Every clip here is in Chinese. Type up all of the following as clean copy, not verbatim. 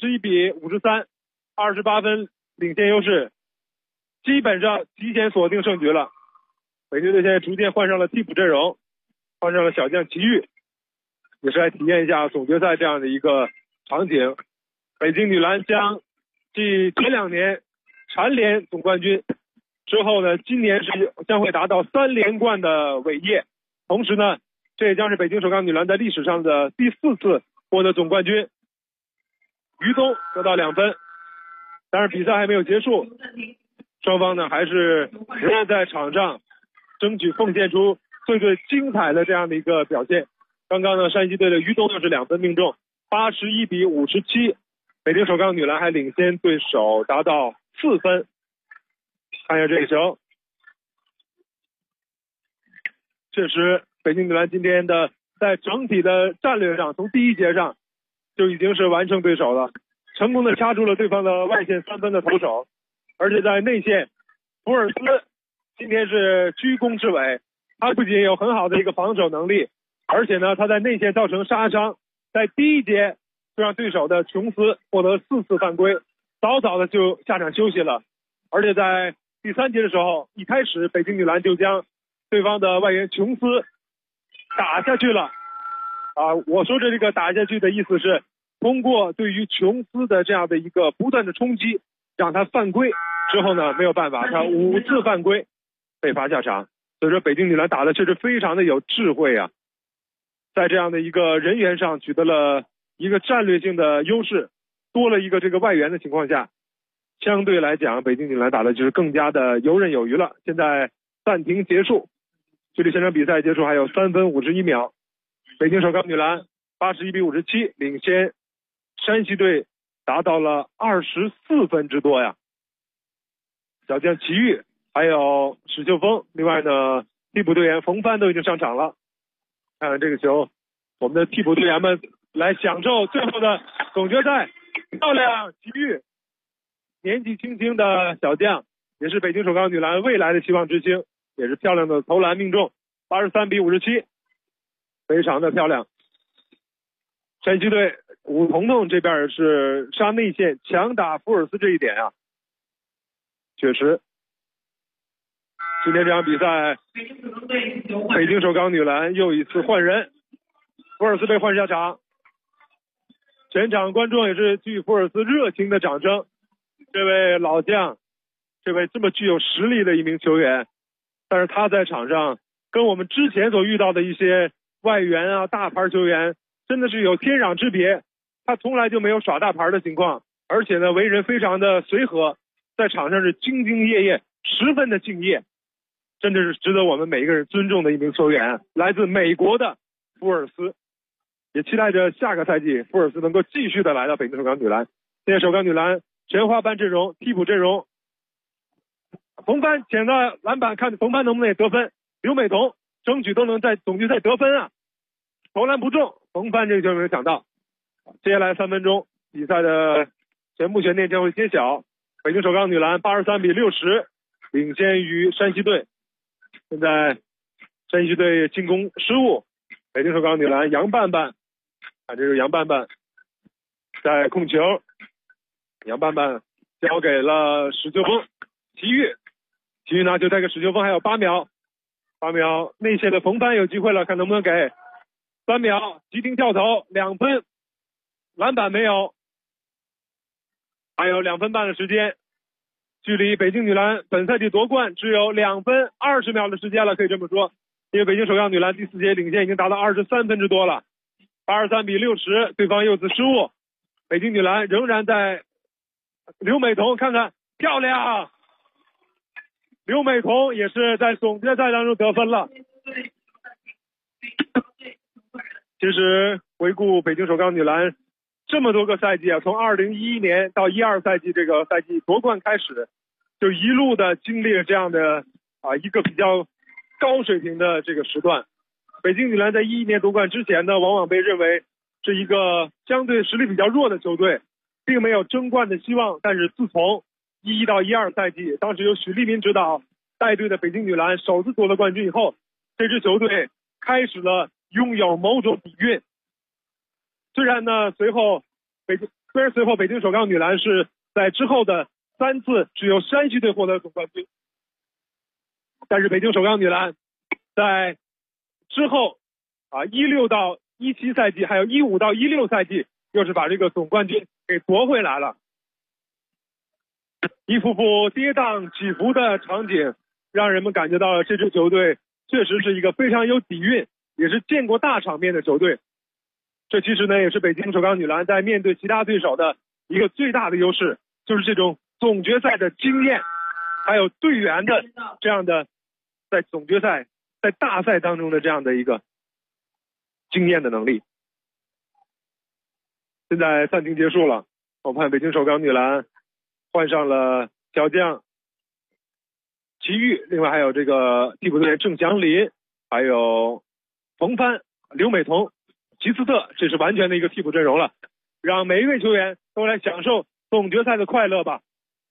81比53，28分领先优势，基本上提前锁定胜局了。北京队现在逐渐换上了替补阵容，换上了小将齐豫，也是来体验一下总决赛这样的一个场景。北京女篮将继前2年蝉联总冠军之后呢，今年是将会达到3连冠的伟业。同时呢，这也将是北京首钢女篮在历史上的第4次获得总冠军。于东得到2分，但是比赛还没有结束，双方呢还是仍然在场上争取奉献出最精彩的这样的一个表现。刚刚呢，山西队的于东又是2分命中，81比57，北京首钢女篮还领先对手达到4分。看一下这个球，确实北京女篮今天的在整体的战略上，从第1节上就已经是完胜对手了，成功的掐住了对方的外线3分的投手，而且在内线，福尔斯今天是居功至伟，他不仅有很好的一个防守能力，而且呢他在内线造成杀伤，在第1节就让对手的琼斯获得4次犯规，早早的就下场休息了。而且在第3节的时候，一开始北京女篮就将对方的外援琼斯打下去了。我说这个打下去的意思是通过对于琼斯的这样的一个不断的冲击，让他犯规之后呢，没有办法，他5次犯规被罚下场。所以说北京女篮打的确实非常的有智慧啊，在这样的一个人员上取得了一个战略性的优势，多了一个这个外援的情况下，相对来讲北京女篮打的就是更加的游刃有余了。现在暂停结束，距离现场比赛结束还有3分51秒，北京首钢女篮81比57领先山西队达到了24分之多呀。小将齐豫还有史秀峰，另外呢替补队员冯帆都已经上场了。看看这个球，我们的替补队员们来享受最后的总决赛。漂亮，齐豫年纪轻轻的小将，也是北京首钢女篮未来的希望之星，也是漂亮的投篮命中，83比57，非常的漂亮。山西队武彤彤这边是杀内线强打福尔斯，这一点啊确实今天这场比赛北京首钢女篮又一次换人，福尔斯被换下场，全场观众也是给予福尔斯热情的掌声。这位老将，这位这么具有实力的一名球员，但是他在场上跟我们之前所遇到的一些外援啊大牌球员真的是有天壤之别。他从来就没有耍大牌的情况，而且呢为人非常的随和，在场上是兢兢业业，十分的敬业，真的是值得我们每一个人尊重的一名球员，来自美国的福尔斯。也期待着下个赛季福尔斯能够继续的来到北京首钢女篮。现在首钢女篮全华班阵容，替补阵容，冯帆捡到篮板，看冯帆能不能也得分，刘美彤争取都能在总决赛得分啊，投篮不中，冯帆这个球没有抢到。接下来3分钟比赛的全部悬念将会揭晓，北京首钢女篮83比60领先于山西队。现在山西队进攻失误，北京首钢女篮杨半半，这是杨半半在控球，杨半半交给了史秀峰，齐豫拿球带给史秀峰，还有8秒，内线的冯帆有机会了，看能不能给3秒，急停跳投2分，篮板没有，还有2分半的时间，距离北京女篮本赛季夺冠只有2分20秒的时间了，可以这么说，因为北京首钢女篮第4节领先已经达到23分之多了，83比60，对方又次失误，北京女篮仍然在刘美彤，看看漂亮，刘美彤也是在总决赛当中得分了。其实回顾北京首钢女篮这么多个赛季啊，从2011年到12赛季这个赛季夺冠开始，就一路的经历了这样的一个比较高水平的这个时段。北京女篮在11年夺冠之前呢，往往被认为是一个相对实力比较弱的球队，并没有争冠的希望。但是自从11到12赛季，当时由许利民指导带队的北京女篮首次夺了冠军以后，这支球队开始了拥有某种底蕴。虽然呢，随后虽然随后北京首钢女篮是在之后的3次只有山西队获得总冠军，但是北京首钢女篮在之后16到17赛季还有15到16赛季又是把这个总冠军给夺回来了。一幅幅跌宕起伏的场景让人们感觉到了这支球队确实是一个非常有底蕴也是见过大场面的球队。这其实呢也是北京首钢女篮在面对其他对手的一个最大的优势，就是这种总决赛的经验还有队员的这样的在总决赛在大赛当中的这样的一个经验的能力。现在暂停结束了，我看北京首钢女篮换上了小将齐豫，另外还有这个替补队员郑祥林，还有冯帆、刘美彤、齐斯特，这是完全的一个替补阵容了，让每一位球员都来享受总决赛的快乐吧。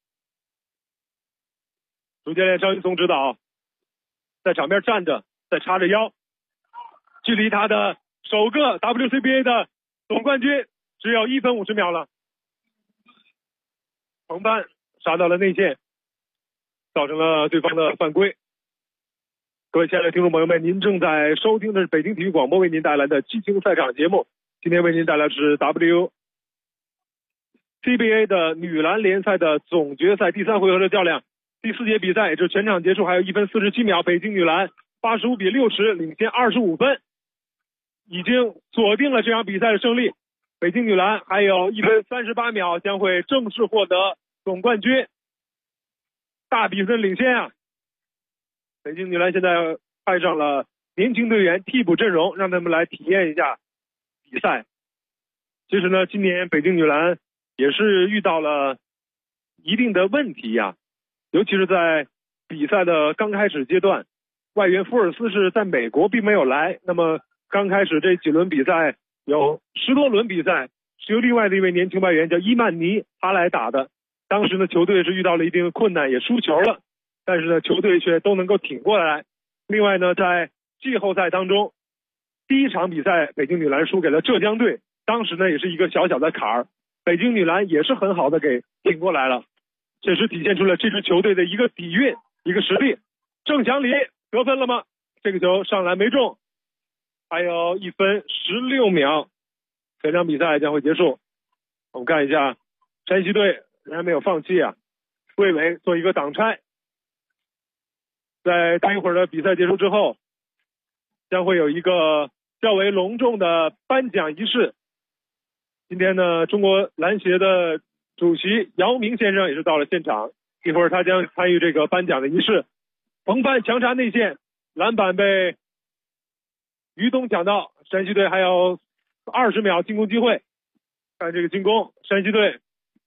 主教练张玉松指导在场边站着，在叉着腰，距离他的首个 WCBA 的总冠军只有1分50秒了。冯帆杀到了内线，造成了对方的犯规。各位亲爱的听众朋友们，您正在收听的是北京体育广播为您带来的激情赛场节目。今天为您带来的是 WCBA 的女篮联赛的总决赛第3回合的较量。第4节比赛也就是全场结束还有1分47秒，北京女篮85比60领先25分，已经锁定了这场比赛的胜利。北京女篮还有1分38秒将会正式获得总冠军，大比分领先啊！北京女篮现在派上了年轻队员替补阵容，让他们来体验一下比赛。其实呢，今年北京女篮也是遇到了一定的问题呀，尤其是在比赛的刚开始阶段，外援福尔斯是在美国并没有来，那么刚开始这几轮比赛有10多轮比赛是由另外的一位年轻外援叫伊曼尼他来打的。当时呢球队是遇到了一定的困难，也输球了，但是呢球队却都能够挺过来。另外呢在季后赛当中，第1场比赛北京女篮输给了浙江队，当时呢也是一个小小的坎儿，北京女篮也是很好的给挺过来了，确实体现出了这支球队的一个底蕴一个实力。郑祥林得分了吗？这个球上篮没中，还有1分16秒，这场比赛将会结束。我们看一下山西队仍然没有放弃啊，魏伟做一个挡拆。在待一会儿的比赛结束之后，将会有一个较为隆重的颁奖仪式。今天呢，中国篮协的主席姚明先生也是到了现场，一会儿他将参与这个颁奖的仪式。冯帆强插内线，篮板被于东抢到，山西队还有20秒进攻机会。看这个进攻，山西队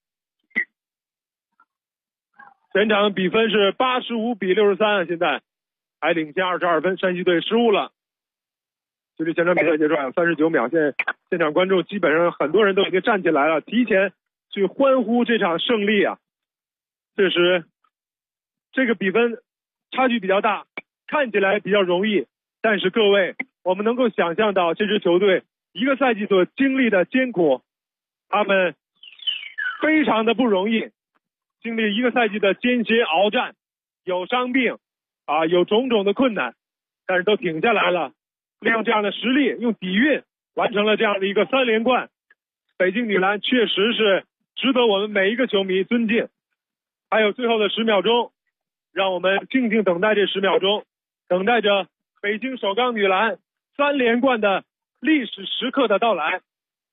全场比分是85比63，现在还领先22分，山西队失误了。距离全场比赛结束还有39秒，现在现场观众基本上很多人都已经站起来了，提前去欢呼这场胜利啊！确实，这个比分差距比较大，看起来比较容易，但是各位，我们能够想象到这支球队一个赛季所经历的艰苦，他们非常的不容易，经历一个赛季的艰辛鏖战，有伤病有种种的困难，但是都挺下来了，利用这样的实力，用底蕴完成了这样的一个3连冠。北京女篮确实是值得我们每一个球迷尊敬。还有最后的10秒钟，让我们静静等待这10秒钟，等待着北京首钢女篮3连冠的历史时刻的到来。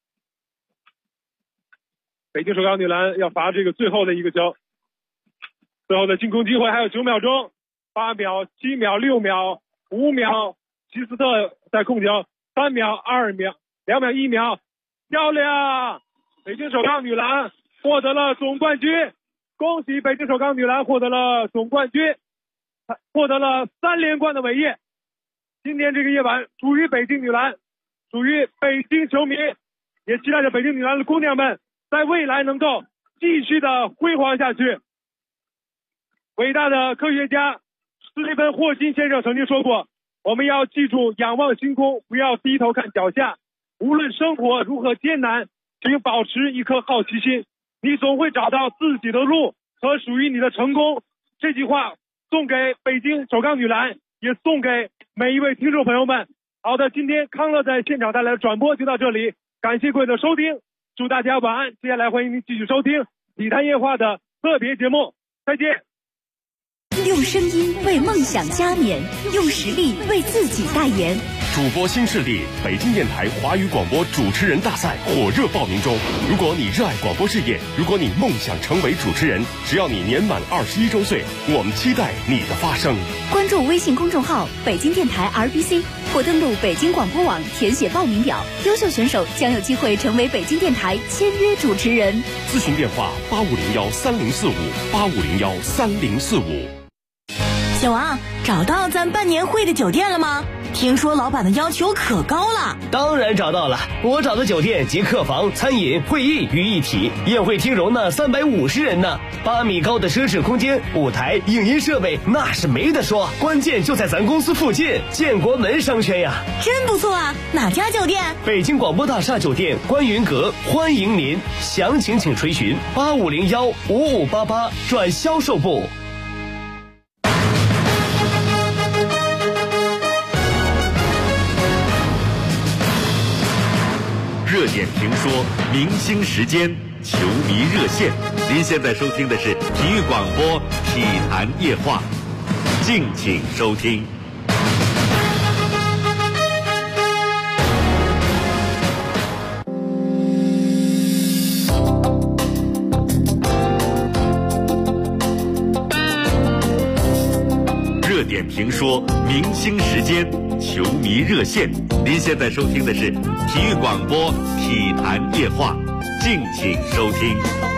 北京首钢女篮要罚这个最后的一个球，最后的进攻机会还有9秒钟，8秒、7秒、6秒、5秒，齐斯特在控球，3秒、2秒、2秒、1秒，漂亮！北京首钢女篮获得了总冠军，恭喜北京首钢女篮获得了总冠军，获得了3连冠的伟业。今天这个夜晚属于北京女篮，属于北京球迷，也期待着北京女篮的姑娘们在未来能够继续的辉煌下去。伟大的科学家斯蒂芬·霍金先生曾经说过，我们要记住仰望星空，不要低头看脚下，无论生活如何艰难， 请保持一颗好奇心，你总会找到自己的路和属于你的成功。这句话送给北京首钢女篮，也送给每一位听众朋友们。好的，今天康乐在现场带来的转播就到这里，感谢各位的收听，祝大家晚安。接下来欢迎您继续收听体坛夜话的特别节目，再见。 用声音为梦想加冕，用实力为自己代言。 主播新势力北京电台华语广播主持人大赛火热报名中。如果你热爱广播事业，如果你梦想成为主持人，只要你年满21周岁，我们期待你的发声。 关注微信公众号北京电台 RBC 或登录北京广播网填写报名表，优秀选手将有机会成为北京电台签约主持人。 咨询电话8501304585013045。 小王，找到咱办年会的酒店了吗？听说老板的要求可高了。 当然找到了，我找的酒店集客房、餐饮、会议于一体，宴会厅容纳350人呢，8米高的奢侈空间，舞台、影音设备那是没得说，关键就在咱公司附近，建国门商圈呀。 真不错啊，哪家酒店？ 北京广播大厦酒店观云阁，欢迎您，详情请垂询85015588转销售部。 热点评说，明星时间，球迷热线。您现在收听的是体育广播体坛夜话，敬请收听。热点评说，明星时间，球迷热线。您现在收听的是体育广播体坛夜话，敬请收听。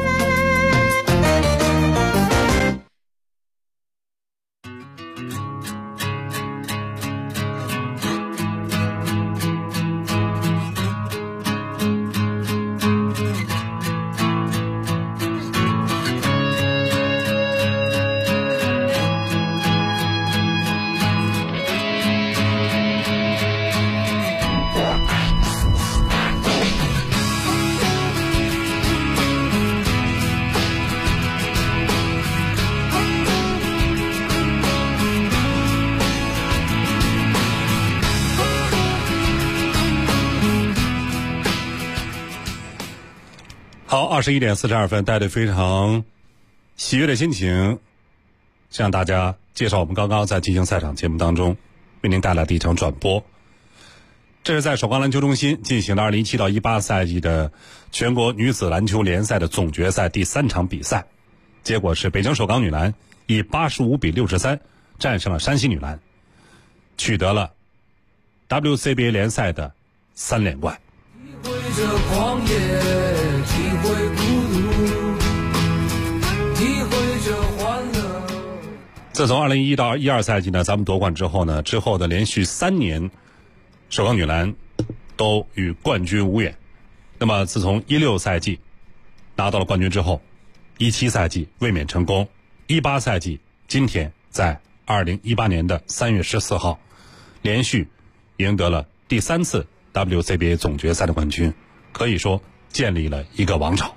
好，21点42分，带着非常喜悦的心情，向大家介绍我们刚刚在进行赛场节目当中为您带来的一场转播。这是在首钢篮球中心进行的2017到18赛季的全国女子篮球联赛的总决赛第3场比赛，结果是北京首钢女篮以85比63战胜了山西女篮，取得了 WCBA 联赛的3连冠。 体会着狂野，体会孤独，体会着欢乐。 自从2011到12赛季呢，咱们夺冠之后呢，之后的连续3年，首钢女篮都与冠军无缘。那么自从16赛季拿到了冠军之后，17赛季卫冕成功，18赛季今天在2018年的3月14号，连续赢得了第3次 WCBA 总决赛的冠军，可以说建立了一个王朝。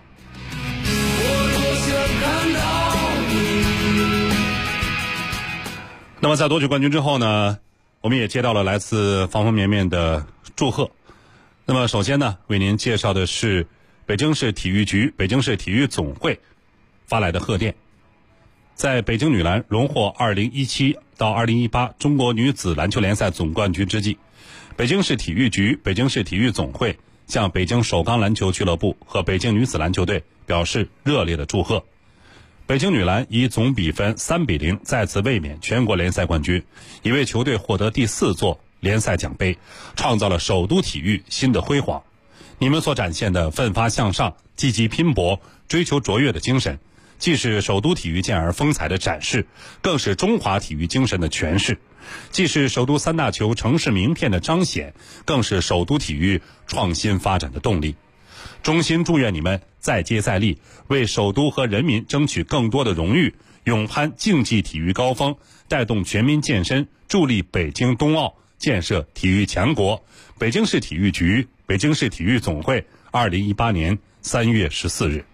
那么在夺取冠军之后呢，我们也接到了来自方方面面的祝贺。那么首先呢，为您介绍的是北京市体育局、北京市体育总会发来的贺电。在北京女篮荣获2017到2018中国女子篮球联赛总冠军之际，北京市体育局、北京市体育总会向北京首钢篮球俱乐部和北京女子篮球队表示热烈的祝贺。北京女篮以总比分3比0再次卫冕全国联赛冠军，也为球队获得第4座联赛奖杯，创造了首都体育新的辉煌。你们所展现的奋发向上、积极拼搏、追求卓越的精神，既是首都体育健儿风采的展示，更是中华体育精神的诠释；既是首都3大球城市名片的彰显，更是首都体育创新发展的动力。衷心祝愿你们再接再厉，为首都和人民争取更多的荣誉，勇攀竞技体育高峰，带动全民健身，助力北京冬奥，建设体育强国。北京市体育局、北京市体育总会 2018年3月14日。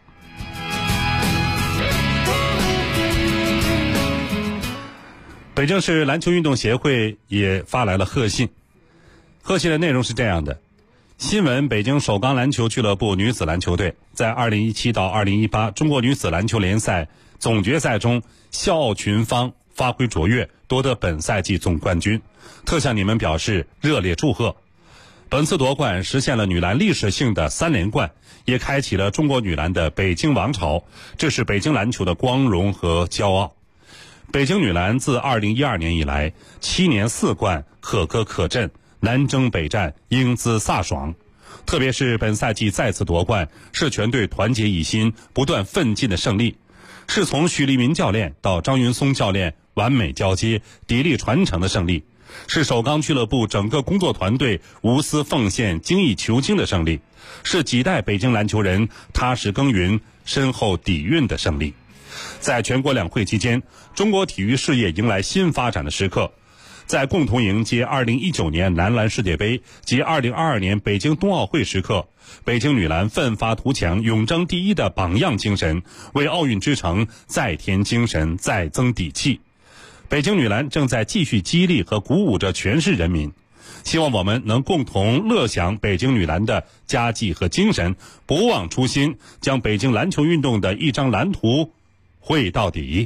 北京市篮球运动协会也发来了贺信，贺信的内容是这样的：新闻，北京首钢篮球俱乐部女子篮球队在2017到2018中国女子篮球联赛总决赛中笑傲群芳，发挥卓越，夺得本赛季总冠军，特向你们表示热烈祝贺。本次夺冠实现了女篮历史性的3连冠，也开启了中国女篮的北京王朝，这是北京篮球的光荣和骄傲。北京女篮自2012年以来7年4冠，可歌可阵，南征北战，英姿飒爽。特别是本赛季再次夺冠，是全队团结一心、不断奋进的胜利，是从许利民教练到张云松教练完美交接、砥砺传承的胜利，是首钢俱乐部整个工作团队无私奉献、精益求精的胜利，是几代北京篮球人踏实耕耘、深厚底蕴的胜利。在全国两会期间，中国体育事业迎来新发展的时刻。在共同迎接2019年男篮世界杯及2022年北京冬奥会时刻，北京女篮奋发图强、勇争第一的榜样精神，为奥运之城再添精神、再增底气。北京女篮正在继续激励和鼓舞着全市人民，希望我们能共同乐享北京女篮的佳绩和精神，不忘初心，将北京篮球运动的一张蓝图绘到底。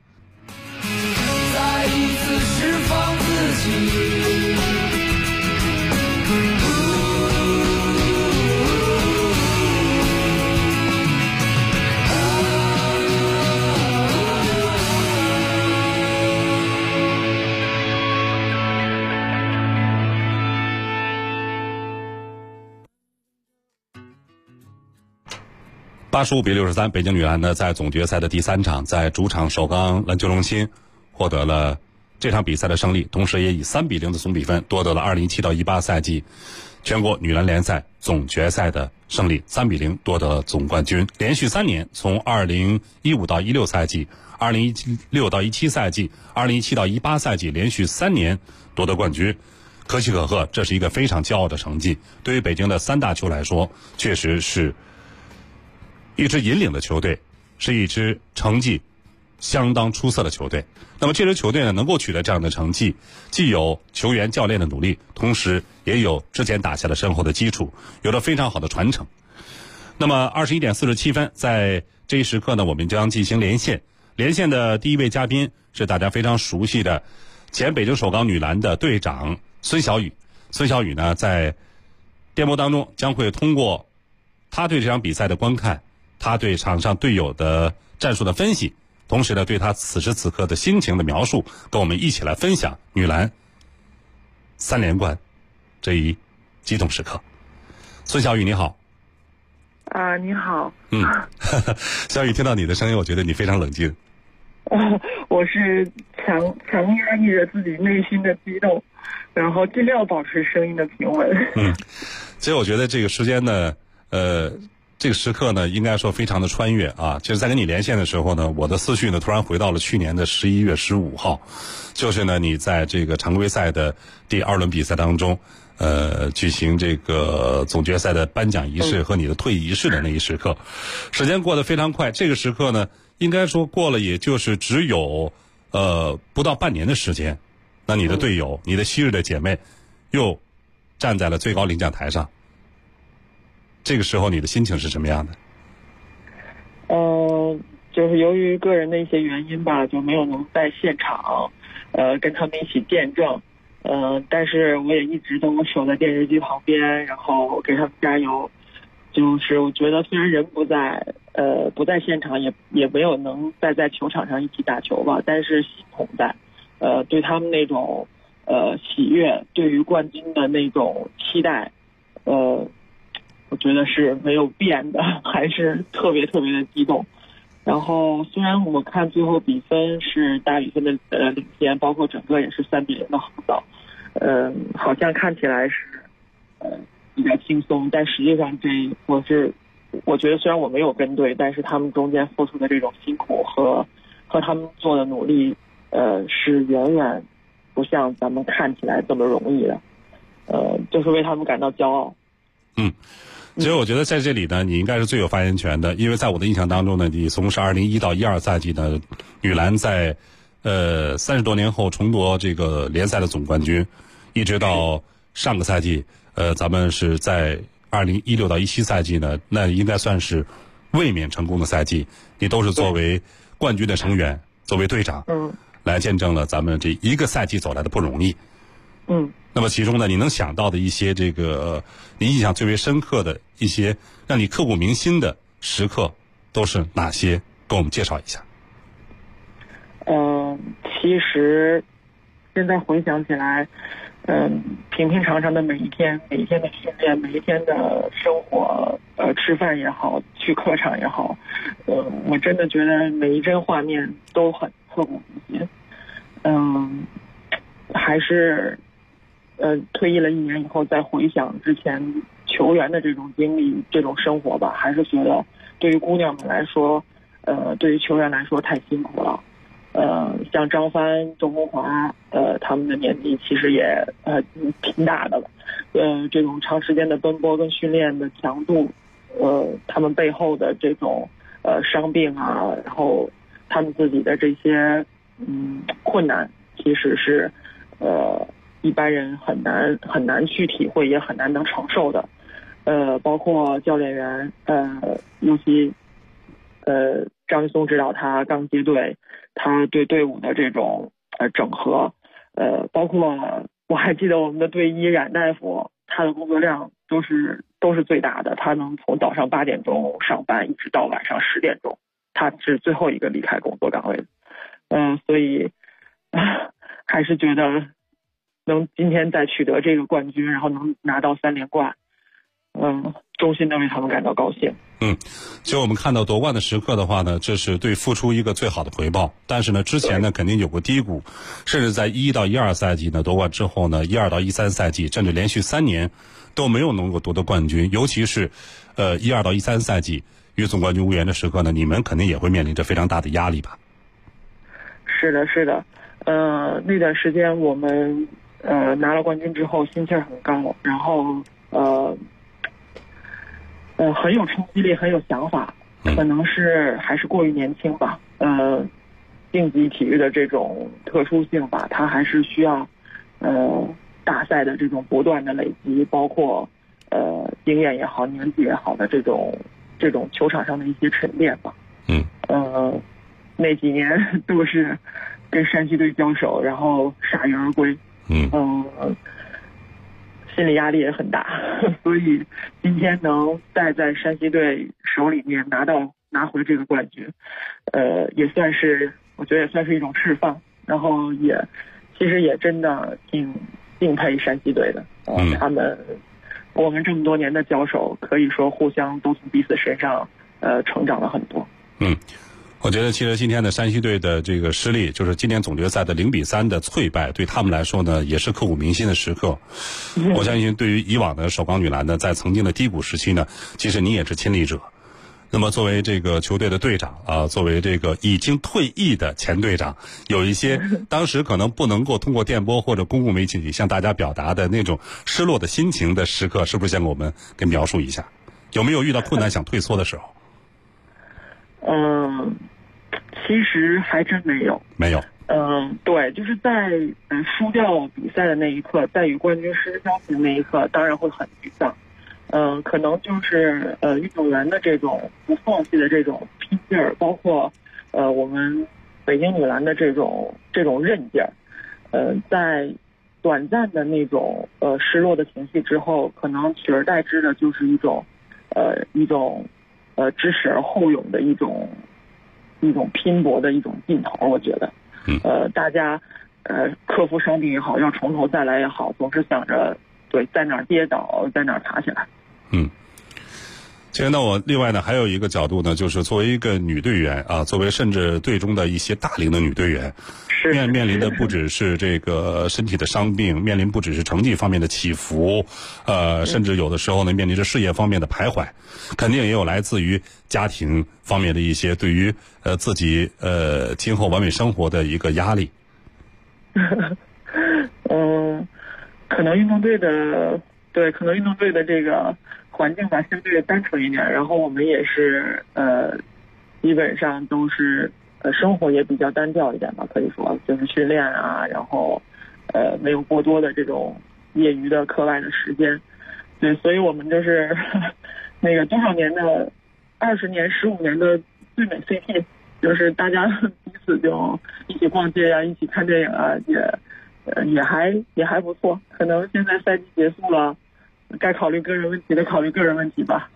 再一次释放自己。 85-63，北京女篮呢在总决赛的第3场，在主场首钢篮球中心获得了这场比赛的胜利，同时也以3-0的总比分夺得了2017到18赛季全国女篮联赛总决赛的胜利，3-0夺得了总冠军。连续3年，从2015到16赛季、2016到17赛季、2017到18赛季连续3年夺得冠军，可喜可贺，这是一个非常骄傲的成绩。对于北京的3大球来说，确实是一支引领的球队，是一支成绩相当出色的球队。那么这支球队呢，能够取得这样的成绩，既有球员教练的努力，同时也有之前打下了深厚的基础，有了非常好的传承。那么21点47分，在这一时刻呢，我们将进行连线。连线的第一位嘉宾是大家非常熟悉的前北京首钢女篮的队长孙晓宇。孙晓宇呢，在电波当中将会通过他对这场比赛的观看，他对场上队友的战术的分析，同时呢，对他此时此刻的心情的描述，跟我们一起来分享女篮3连冠这一激动时刻。孙晓宇，你好。 你好。 小宇，听到你的声音，我觉得你非常冷静。 我是强压抑着自己内心的激动，然后尽量保持声音的平稳。 其实我觉得这个时间呢，这个时刻呢，应该说非常的穿越啊。就是在跟你连线的时候呢，我的思绪呢突然回到了去年的11月15号，就是呢你在这个常规赛的第2轮比赛当中，举行这个总决赛的颁奖仪式和你的退役仪式的那一时刻。时间过得非常快，这个时刻呢，应该说过了也就是只有不到半年的时间，那你的队友、你的昔日的姐妹又站在了最高领奖台上。这个时候你的心情是什么样的？ 就是由于个人的一些原因吧，就没有能在现场跟他们一起见证。但是我也一直都守在电视机旁边，然后给他们加油。就是我觉得虽然人不在现场，也没有能再在球场上一起打球吧，但是心同在。对他们那种喜悦，对于冠军的那种期待，我觉得是没有变的，还是特别特别的激动。然后虽然我看最后比分是大比分的领先，包括整个也是3-0的横扫，好像看起来是比较轻松，但实际上我觉得虽然我没有跟对，但是他们中间付出的这种辛苦和他们做的努力，是远远不像咱们看起来这么容易的，就是为他们感到骄傲。 其实我觉得在这里呢，你应该是最有发言权的，因为在我的印象当中呢，你从是2001到12赛季呢，女篮在30多年后重夺这个联赛的总冠军，一直到上个赛季，咱们是在2016到17赛季呢，那应该算是卫冕成功的赛季，你都是作为冠军的成员，作为队长，来见证了咱们这一个赛季走来的不容易。那么其中呢，你能想到的一些这个你印象最为深刻的一些让你刻骨铭心的时刻都是哪些？跟我们介绍一下。 其实现在回想起来，平平常常的每一天的训练，每一天的生活，吃饭也好，去客场也好，我真的觉得每一帧画面都很刻骨铭心。还是退役了1年以后再回想之前球员的这种经历、这种生活吧，还是觉得对于姑娘们来说，对于球员来说太辛苦了。像张帆、周红华，他们的年纪其实也挺大的了。这种长时间的奔波跟训练的强度，他们背后的这种伤病啊，然后他们自己的这些困难，其实是一般人很难去体会，也很难能承受的。包括教练员，尤其张玉松指导他刚接队，他对队伍的这种整合，包括我还记得我们的队医冉大夫，他的工作量都是最大的，他能从早上8点钟上班，一直到晚上10点钟，他是最后一个离开工作岗位的。所以还是觉得能今天再取得这个冠军，然后能拿到3连冠，衷心的为他们感到高兴。 其实我们看到夺冠的时刻的话呢，这是对付出一个最好的回报。但是呢，之前呢肯定有过低谷，甚至在11到12赛季呢夺冠之后呢，12到13赛季甚至连续3年都没有能够夺得冠军。尤其是12到13赛季与总冠军无缘的时刻呢，你们肯定也会面临着非常大的压力吧？ 是的，那段时间我们拿了冠军之后心气儿很高，然后很有冲击力，很有想法，可能是还是过于年轻吧。竞技体育的这种特殊性吧，它还是需要大赛的这种不断的累积，包括经验也好，年纪也好的这种球场上的一些沉淀吧。那几年都是跟山西队交手，然后铩羽而归。心理压力也很大，所以今天能再在山西队手里面拿回这个冠军，也算是，我觉得也算是一种释放，然后其实也真的挺敬佩山西队的。我们这么多年的交手，可以说互相都从彼此身上成长了很多。 我觉得其实今天的山西队的这个失利，就是今年总决赛的0-3的脆败，对他们来说呢，也是刻骨铭心的时刻。我相信对于以往的首钢女篮呢，在曾经的低谷时期呢，其实你也是亲历者。那么作为这个球队的队长啊，作为这个已经退役的前队长，有一些当时可能不能够通过电波或者公共媒体向大家表达的那种失落的心情的时刻，是不是先给我们给描述一下？有没有遇到困难想退缩的时候？ 其实还真没有。对，就是在输掉比赛的那一刻，在与冠军失消息的那一刻，当然会很沮丧。可能就是运动员的这种不放弃的这种拼劲儿，包括我们北京女篮的这种韧劲儿，在短暂的那种失落的情绪之后，可能取而代之的就是一种知耻而后勇的一种拼搏的一种劲头。我觉得大家克服伤病也好，要从头再来也好，总是想着对在哪儿跌倒在哪儿爬起来。 其实呢，我另外呢还有一个角度呢，就是作为一个女队员啊，作为甚至队中的一些大龄的女队员，面临的不只是这个身体的伤病，面临不只是成绩方面的起伏，甚至有的时候呢面临着事业方面的徘徊，肯定也有来自于家庭方面的一些对于自己今后完美生活的一个压力。 可能运动队的这个环境吧相对单纯一点，然后我们也是基本上都是生活也比较单调一点吧，可以说就是训练啊，然后没有过多的这种业余的课外的时间。对，所以我们就是那个多少年的20年、15年的最美 CP， 就是大家彼此就一起逛街啊，一起看电影啊，也还不错。可能现在赛季结束了，该考虑个人问题的考虑个人问题吧。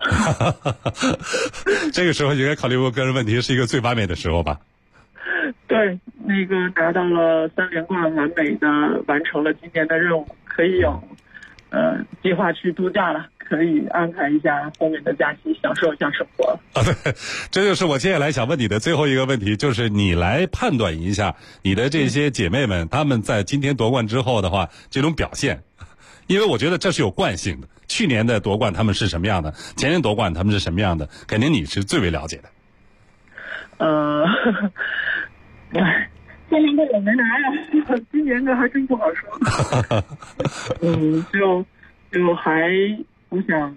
这个时候应该考虑过个人问题，是一个最完美的时候吧。 对，那个拿到了3连冠，完美的完成了今年的任务，可以有计划去度假了，可以安排一下后面的假期，享受一下生活了。 对，这就是我接下来想问你的最后一个问题，就是你来判断一下你的这些姐妹们，她们在今天夺冠之后的话，这种表现，因为我觉得这是有惯性的。去年的夺冠他们是什么样的，前年夺冠他们是什么样的，肯定你是最为了解的。 前年的我没拿呀，今年的还真不好说。就还我想，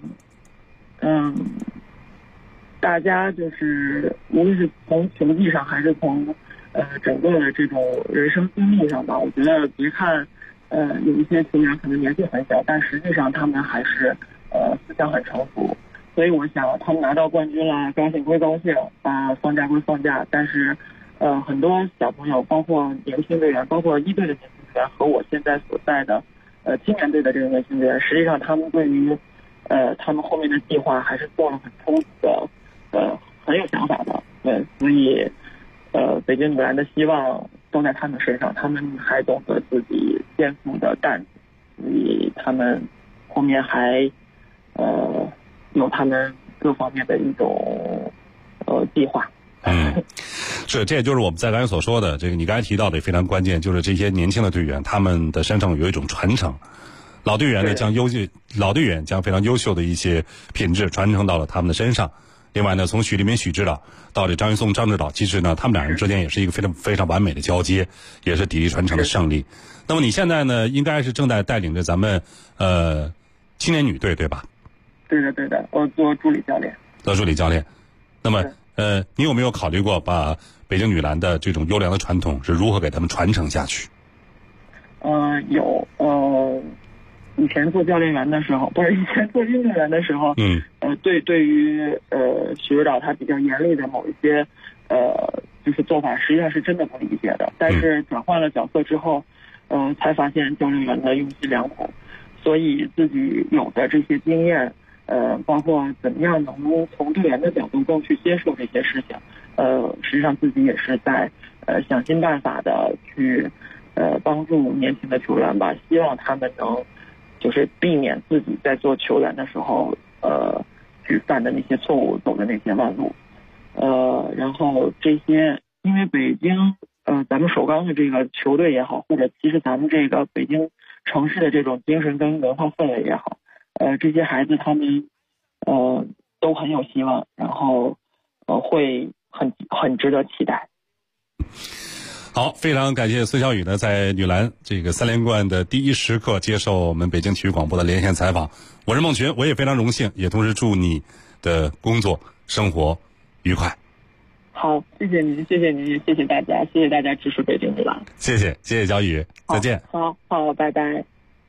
大家就是无论是从球技上还是从整个的这种人生经历上吧，我觉得别看有一些球员可能年纪很小，但实际上他们还是思想很成熟。所以我想他们拿到冠军了，高兴归高兴，放假归放假，但是很多小朋友，包括年轻队员，包括1队的年轻队员和我现在所在的青年队的这个年轻队员，实际上他们对于他们后面的计划还是做了很充足的很有想法的。对，所以北京女篮的希望都在他们身上，他们还懂得自己肩负的担子，所以他们后面还有他们各方面的一种计划。 是，这也就是我们在刚才所说的这个，你刚才提到的也非常关键，就是这些年轻的队员，他们的身上有一种传承。老队员呢，老队员将非常优秀的一些品质传承到了他们的身上。另外呢，从许立民、许指导到这张玉松、张指导，其实呢，他们两人之间也是一个非常非常完美的交接，也是砥砺传承的胜利。那么你现在呢，应该是正在带领着咱们青年女队，对吧？ 对的，我做助理教练。 做助理教练。那么你有没有考虑过把北京女篮的这种优良的传统是如何给他们传承下去？ 有。以前做教练员的时候，不是以前做运动员的时候，对于许指导他比较严厉的某一些就是做法，实际上是真的不理解的。但是转换了角色之后，才发现教练员的用心良苦，所以自己有的这些经验，包括怎么样能从队员的角度更去接受这些事情，实际上自己也是在想尽办法的去帮助年轻的球员吧，希望他们能就是避免自己在做球员的时候去犯的那些错误，走的那些弯路。然后这些，因为北京咱们首钢的这个球队也好，或者其实咱们这个北京城市的这种精神跟文化氛围也好，这些孩子他们都很有希望，然后会很值得期待。 好，非常感谢孙晓宇呢，在女篮这个3连冠的第一时刻接受我们北京体育广播的连线采访。我是孟群，我也非常荣幸，也同时祝你的工作生活愉快。 好，谢谢您，谢谢大家，谢谢大家支持北京女篮。 谢谢晓宇，再见。 好，拜拜。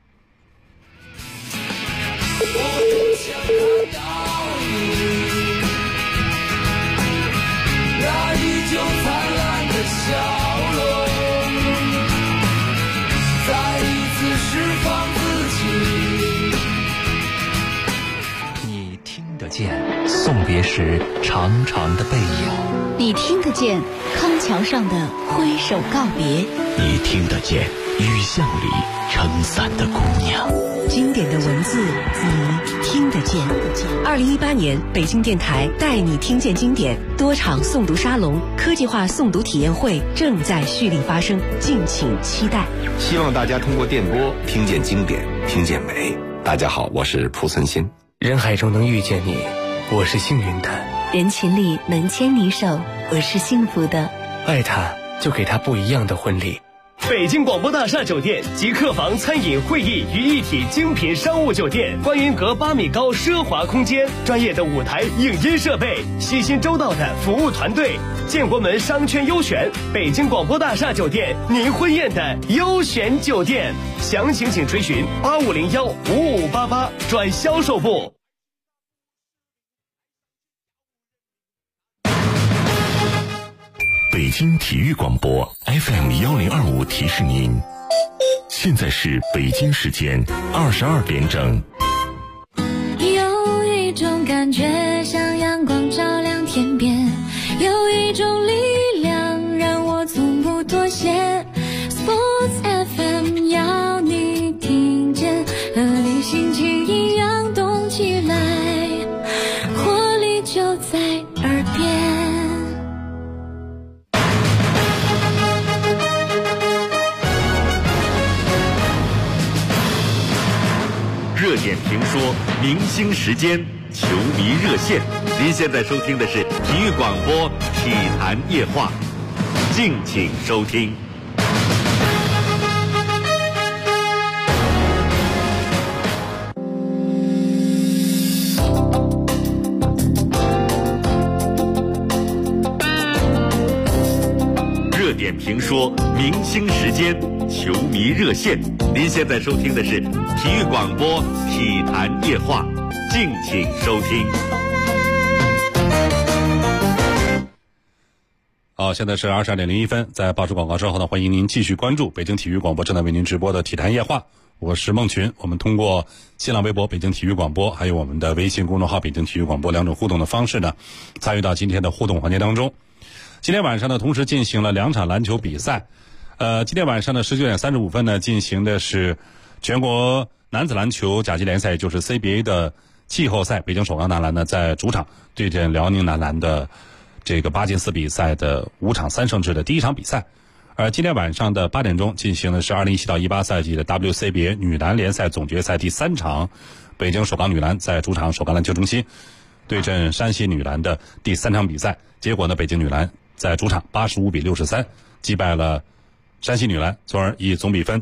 那依旧灿烂的笑容，再一次释放自己。 你听得见送别时长长的背影， 你听得见康桥上的挥手告别， 你听得见雨巷里撑伞的姑娘。 经典的文字，你听得见。2018年北京电台带你听见经典多场诵读沙龙、科技化诵读体验会正在蓄力发生，敬请期待。 希望大家通过电波听见经典，听见美。大家好，我是蒲存昕。 人海中能遇见你，我是幸运的； 人群里能牵你手，我是幸福的。 爱他，就给他不一样的婚礼。 北京广播大厦酒店集客房、餐饮、会议于一体精品商务酒店，观云阁8米高奢华空间，专业的舞台影音设备，细心周到的服务团队，建国门商圈优选，北京广播大厦酒店，您婚宴的优选酒店。详情请垂询8501-5588转销售部。 北京体育广播 FM1025提示您，现在是北京时间22点整。 有一种感觉像阳光照亮天边，有一种力量让我从不妥协。 Sports FM 要你听见，和你心情一样动起来，活力就在耳边。 热点评说，明星时间，球迷热线。您现在收听的是体育广播体坛夜话，敬请收听。热点评说，明星时间，球迷热线。您现在收听的是体育广播体坛夜话，敬请收听。 好，现在是22点01分，在报出广告之后呢，欢迎您继续关注北京体育广播正在为您直播的体坛夜话，我是孟群。我们通过新浪微博北京体育广播，还有我们的微信公众号北京体育广播两种互动的方式呢，参与到今天的互动环节当中。今天晚上呢，同时进行了2场篮球比赛。今天晚上呢19点35分呢，进行的是全国男子篮球甲级联赛，也就是 CBA 的季后赛。北京首钢男篮呢在主场对阵辽宁男篮的这个8进4比赛的5场3胜制的第一场比赛。而今天晚上的8点钟进行的是2017到18赛季的 WCBA 女篮联赛总决赛第3场，北京首钢女篮在主场首钢篮球中心对阵山西女篮的第3场比赛。结果呢，北京女篮在主场85比63击败了山西女篮，从而以总比分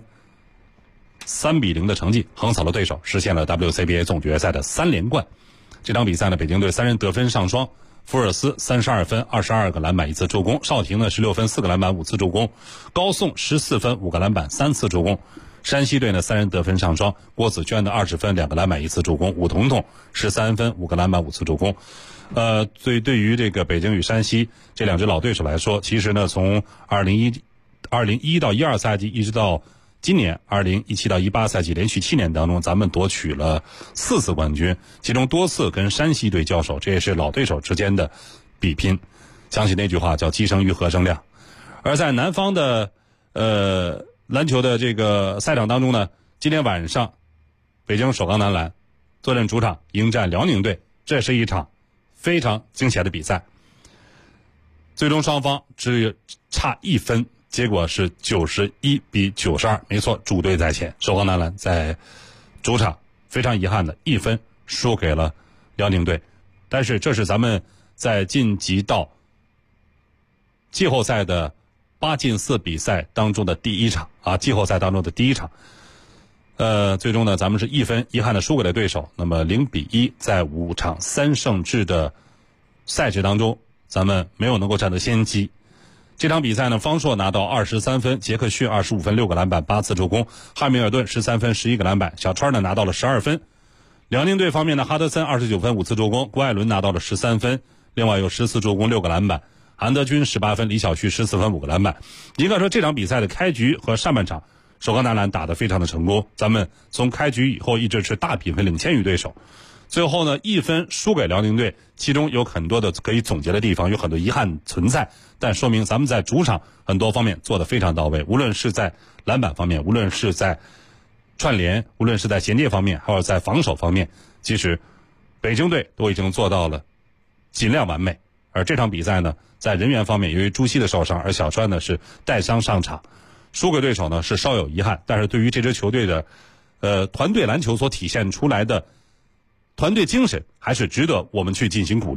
3比0的成绩横扫了对手，实现了 WCBA 总决赛的3连冠。这场比赛呢，北京队3人得分上双，福尔斯32分22个篮板1次助攻，邵婷呢16分4个篮板5次助攻，高颂14分5个篮板3次助攻。山西队呢3人得分上双，郭子娟的20分2个篮板1次助攻，武彤彤13分5个篮板5次助攻。对于这个北京与山西这两支老对手来说，其实呢从2011到12赛季一直到今年2017到18赛季连续7年当中，咱们夺取了4次冠军，其中多次跟山西队交手，这也是老对手之间的比拼。想起那句话叫鸡生鱼和生亮。而在南方的篮球的这个赛场当中呢，今天晚上北京首钢男篮坐镇主场迎战辽宁队，这是一场非常惊险的比赛。最终双方只差1分，结果是91比92。没错，主队在前，首钢男篮在主场非常遗憾的1分输给了辽宁队。但是这是咱们在晋级到季后赛的8进4比赛当中的第一场啊，季后赛当中的第一场。最终呢，咱们是1分遗憾的输给了对手。那么0比1，在5场3胜制的赛制当中，咱们没有能够占得先机。这场比赛呢，方硕拿到23分，杰克逊25分6个篮板8次助攻，汉密尔顿13分11个篮板，小川呢拿到了12分。辽宁队方面呢，哈德森29分5次助攻，郭艾伦拿到了13分，另外有10次助攻6个篮板，韩德君18分，李晓旭14分5个篮板。应该说这场比赛的开局和上半场首钢男篮打得非常的成功，咱们从开局以后一直是大比分领先于对手。最后呢，1分输给辽宁队，其中有很多的可以总结的地方，有很多遗憾存在，但说明咱们在主场很多方面做得非常到位，无论是在篮板方面，无论是在串联，无论是在衔接方面，还有在防守方面，其实北京队都已经做到了尽量完美。而这场比赛呢，在人员方面，由于朱熹的受伤，而小川呢是带伤上场，输给对手呢是稍有遗憾，但是对于这支球队的团队篮球所体现出来的团队精神，还是值得我们去进行鼓励的。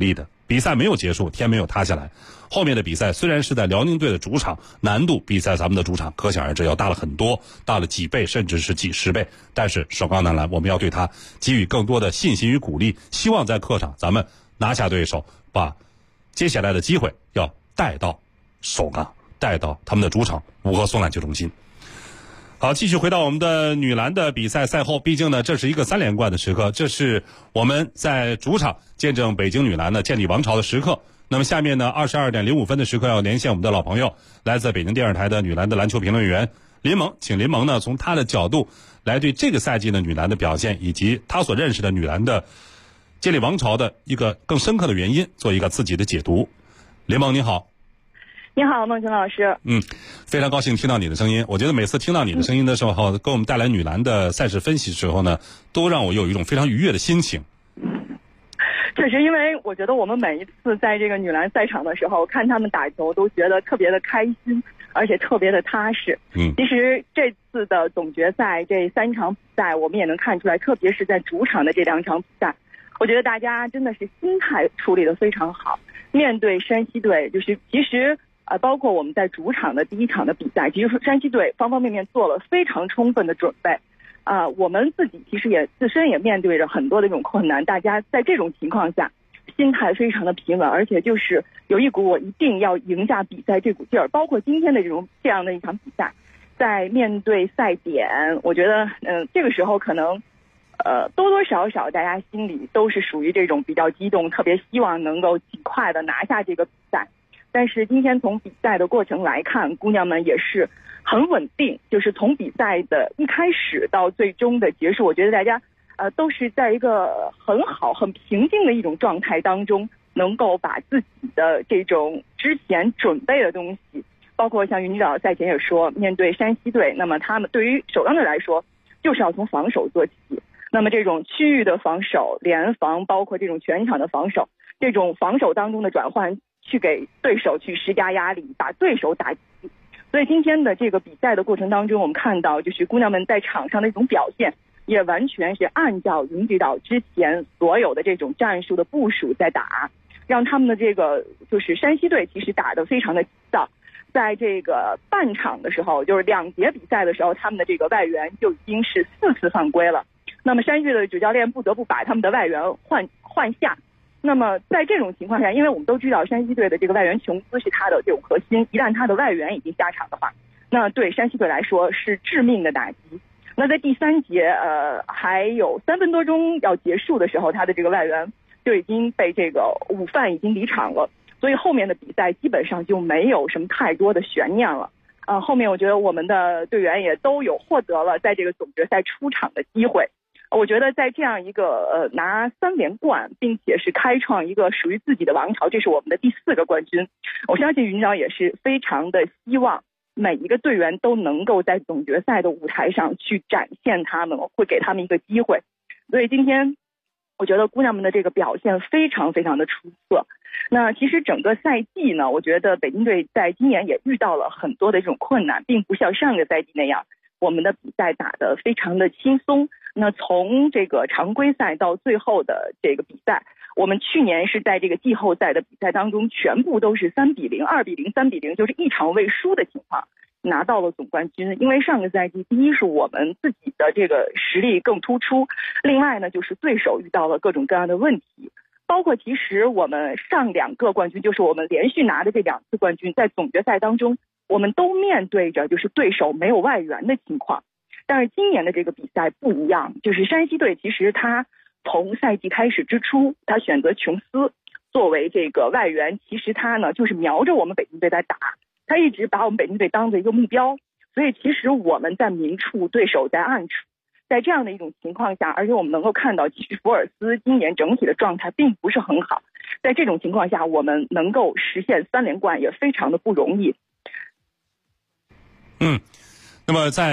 比赛没有结束，天没有塌下来。后面的比赛虽然是在辽宁队的主场，难度比在咱们的主场可想而知要大了很多，大了几倍甚至是几十倍。但是首钢男篮我们要对他给予更多的信心与鼓励，希望在客场咱们拿下对手，把接下来的机会要带到首钢，带到他们的主场五河松篮球中心。好，继续回到我们的女篮的比赛赛后，毕竟呢这是一个3连冠的时刻，这是我们在主场见证北京女篮的建立王朝的时刻。那么下面呢22点05分的时刻要连线我们的老朋友，来自北京电视台的女篮的篮球评论员林萌，请林萌呢从她的角度来对这个赛季的女篮的表现以及她所认识的女篮的建立王朝的一个更深刻的原因做一个自己的解读。林萌你好。 你好，孟晴老师。 非常高兴听到你的声音。我觉得每次听到你的声音的时候，给我们带来女篮的赛事分析的时候呢，都让我有一种非常愉悦的心情。 确实，因为我觉得我们每一次在这个女篮赛场的时候，看他们打球都觉得特别的开心，而且特别的踏实。其实这次的总决赛这3场比赛，我们也能看出来，特别是在主场的这2场比赛，我觉得大家真的是心态处理得非常好。面对山西队，就是其实包括我们在主场的第1场的比赛，其实山西队方方面面做了非常充分的准备。我们自己其实也自身也面对着很多的这种困难，大家在这种情况下心态非常的平稳，而且就是有一股我一定要赢下比赛这股劲儿。包括今天的这样的一场比赛，在面对赛点，我觉得这个时候可能多多少少大家心里都是属于这种比较激动，特别希望能够尽快的拿下这个比赛。但是今天从比赛的过程来看，姑娘们也是很稳定，就是从比赛的一开始到最终的结束，我觉得大家都是在一个很好很平静的一种状态当中，能够把自己的这种之前准备的东西，包括像云指导赛前也说，面对山西队，那么他们对于首钢队来说就是要从防守做起，那么这种区域的防守、联防，包括这种全场的防守，这种防守当中的转换，去给对手去施加压力，把对手打击。所以今天的这个比赛的过程当中，我们看到就是姑娘们在场上的一种表现，也完全是按照云指导之前所有的这种战术的部署在打，让他们的这个就是山西队其实打得非常的急躁。在这个半场的时候，就是2节比赛的时候，他们的这个外援就已经是4次犯规了。那么山西队的主教练不得不把他们的外援换下。那么在这种情况下，因为我们都知道山西队的这个外援琼斯是他的这种核心，一旦他的外援已经下场的话，那对山西队来说是致命的打击。那在第3节还有3分多钟要结束的时候，他的这个外援就已经被这个午饭已经离场了，所以后面的比赛基本上就没有什么太多的悬念了。后面我觉得我们的队员也都有获得了在这个总决赛出场的机会。我觉得在这样一个拿3连冠，并且是开创一个属于自己的王朝，这是我们的第4个冠军。我相信云导也是非常的希望每一个队员都能够在总决赛的舞台上去展现他们，会给他们一个机会。所以今天我觉得姑娘们的这个表现非常非常的出色。那其实整个赛季呢，我觉得北京队在今年也遇到了很多的这种困难，并不像上个赛季那样我们的比赛打得非常的轻松。那从这个常规赛到最后的这个比赛，我们去年是在这个季后赛的比赛当中全部都是3比0、2比0、3比0，就是一场未输的情况，拿到了总冠军。因为上个赛季第一是我们自己的这个实力更突出，另外呢就是对手遇到了各种各样的问题，包括其实我们上2个冠军，就是我们连续拿的这2次冠军，在总决赛当中我们都面对着就是对手没有外援的情况。但是今年的这个比赛不一样，就是山西队其实他从赛季开始之初，他选择琼斯作为这个外援，其实他呢就是瞄着我们北京队在打，他一直把我们北京队当做一个目标。所以其实我们在明处，对手在暗处，在这样的一种情况下，而且我们能够看到其实福尔斯今年整体的状态并不是很好，在这种情况下我们能够实现3连冠也非常的不容易。 那么在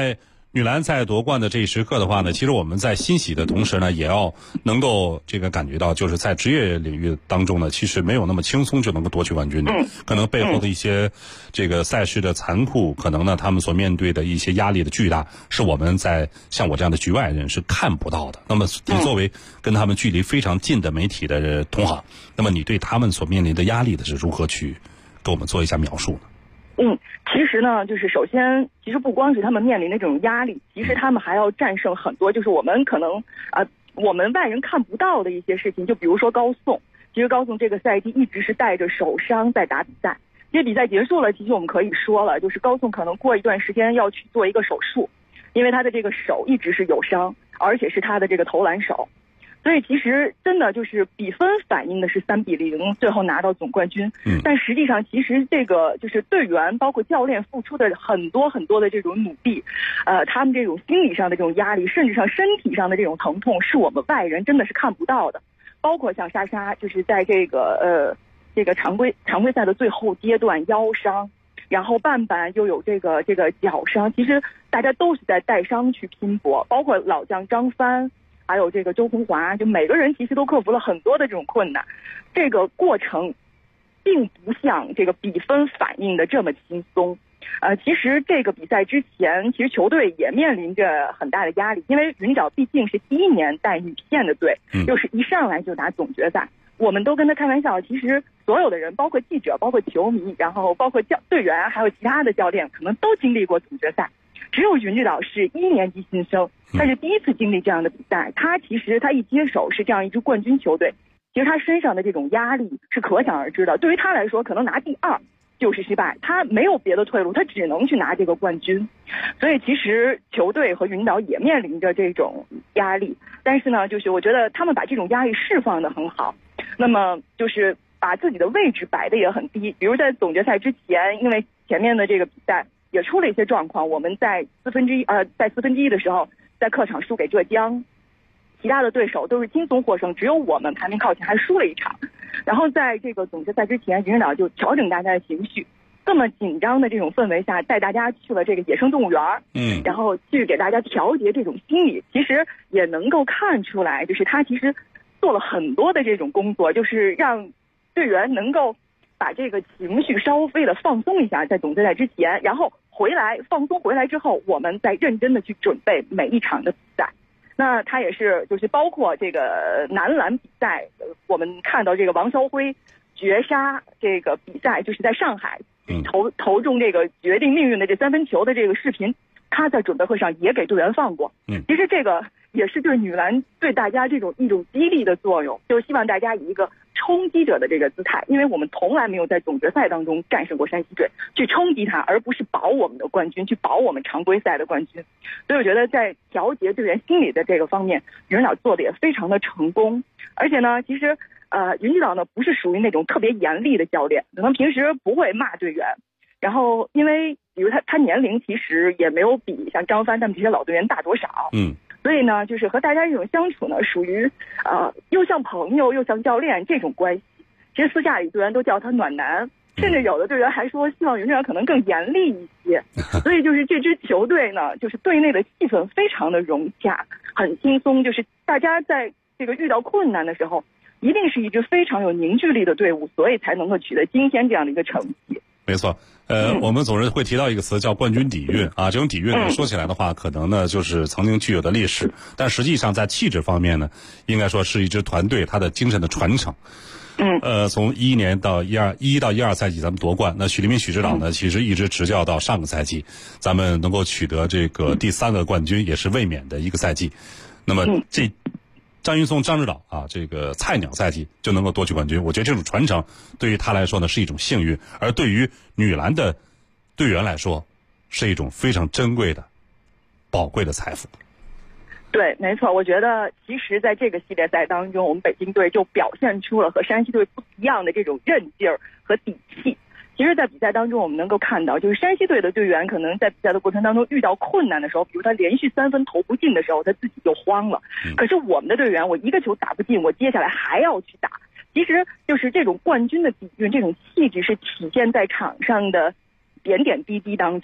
女篮在夺冠的这一时刻的话呢，其实我们在欣喜的同时呢，也要能够这个感觉到，就是在职业领域当中呢，其实没有那么轻松就能够夺取冠军的，可能背后的一些这个赛事的残酷，可能呢他们所面对的一些压力的巨大，是我们在像我这样的局外人是看不到的。那么你作为跟他们距离非常近的媒体的同行，那么你对他们所面临的压力的是如何去给我们做一下描述呢？ 其实呢，就是首先，其实不光是他们面临的这种压力，其实他们还要战胜很多，就是我们可能我们外人看不到的一些事情。就比如说高颂，其实高颂这个赛季一直是带着手伤在打比赛。因为比赛结束了，其实我们可以说了，就是高颂可能过一段时间要去做一个手术，因为他的这个手一直是有伤，而且是他的这个投篮手。所以其实真的就是比分反映的是3-0，最后拿到总冠军。但实际上其实这个就是队员包括教练付出的很多很多的这种努力，他们这种心理上的这种压力，甚至上身体上的这种疼痛，是我们外人真的是看不到的。包括像莎莎，就是在这个常规赛的最后阶段腰伤，然后半板又有这个脚伤，其实大家都是在带伤去拼搏，包括老将张帆。还有这个周红华，就每个人其实都克服了很多的这种困难，这个过程并不像这个比分反映的这么轻松。其实这个比赛之前，其实球队也面临着很大的压力，因为云沼毕竟是第一年带女线的队，又是一上来就打总决赛，我们都跟他开玩笑，其实所有的人，包括记者，包括球迷，然后包括队员，还有其他的教练，可能都经历过总决赛。只有云指导是1年级新生，他是第一次经历这样的比赛。他其实他一接手是这样一支冠军球队，其实他身上的这种压力是可想而知的。对于他来说，可能拿第2就是失败，他没有别的退路，他只能去拿这个冠军。所以其实球队和云导也面临着这种压力，但是呢，就是我觉得他们把这种压力释放得很好。那么就是把自己的位置摆得也很低，比如在总决赛之前，因为前面的这个比赛也出了一些状况，我们在4分之一的时候，在客场输给浙江，其他的对手都是轻松获胜，只有我们排名靠前还输了一场。然后在这个总决赛之前，云指导就调整大家的情绪，这么紧张的这种氛围下，带大家去了这个野生动物园，然后去给大家调节这种心理，其实也能够看出来，就是他其实做了很多的这种工作，就是让队员能够把这个情绪稍微的放松一下，在总决赛之前，然后放松回来之后，我们再认真的去准备每一场的比赛。那他也是就是包括这个男篮比赛，我们看到这个王霄辉绝杀这个比赛，就是在上海投中这个决定命运的这3分球的这个视频，他在准备会上也给队员放过。其实这个也是对女篮对大家一种激励的作用，就是希望大家以一个冲击者的这个姿态，因为我们从来没有在总决赛当中战胜过山西队，去冲击他，而不是保我们的冠军，去保我们常规赛的冠军。所以我觉得在调节队员心理的这个方面，云指导做的也非常的成功。而且呢，其实云指导呢不是属于那种特别严厉的教练，可能平时不会骂队员。然后因为比如他年龄其实也没有比像张帆他们这些老队员大多少，所以呢，就是和大家这种相处呢，属于又像朋友又像教练这种关系。其实私下里队员都叫他暖男，甚至有的队员还说希望云指导可能更严厉一些。所以就是这支球队呢，就是队内的气氛非常的融洽，很轻松，就是大家在这个遇到困难的时候，一定是一支非常有凝聚力的队伍，所以才能够取得今天这样的一个成绩。 没错，我们总是会提到一个词叫冠军底蕴啊。这种底蕴呢，说起来的话，可能呢就是曾经具有的历史，但实际上在气质方面呢，应该说是一支团队它的精神的传承。从11年到11到12赛季咱们夺冠，那许立民许指导呢，其实一直执教到上个赛季，咱们能够取得这个第3个冠军，也是卫冕的一个赛季。那么张云松张指导啊，这个菜鸟赛季就能够夺取冠军，我觉得这种传承对于他来说呢是一种幸运，而对于女篮的队员来说是一种非常珍贵的宝贵的财富。 对，没错，我觉得其实在这个系列赛当中，我们北京队就表现出了和山西队不一样的这种韧劲儿和底气。其实在比赛当中我们能够看到，就是山西队的队员可能在比赛的过程当中遇到困难的时候，比如他连续3分投不进的时候，他自己就慌了。可是我们的队员，我一个球打不进，我接下来还要去打。其实就是这种冠军的底蕴，这种气质是体现在场上的点点滴滴当中。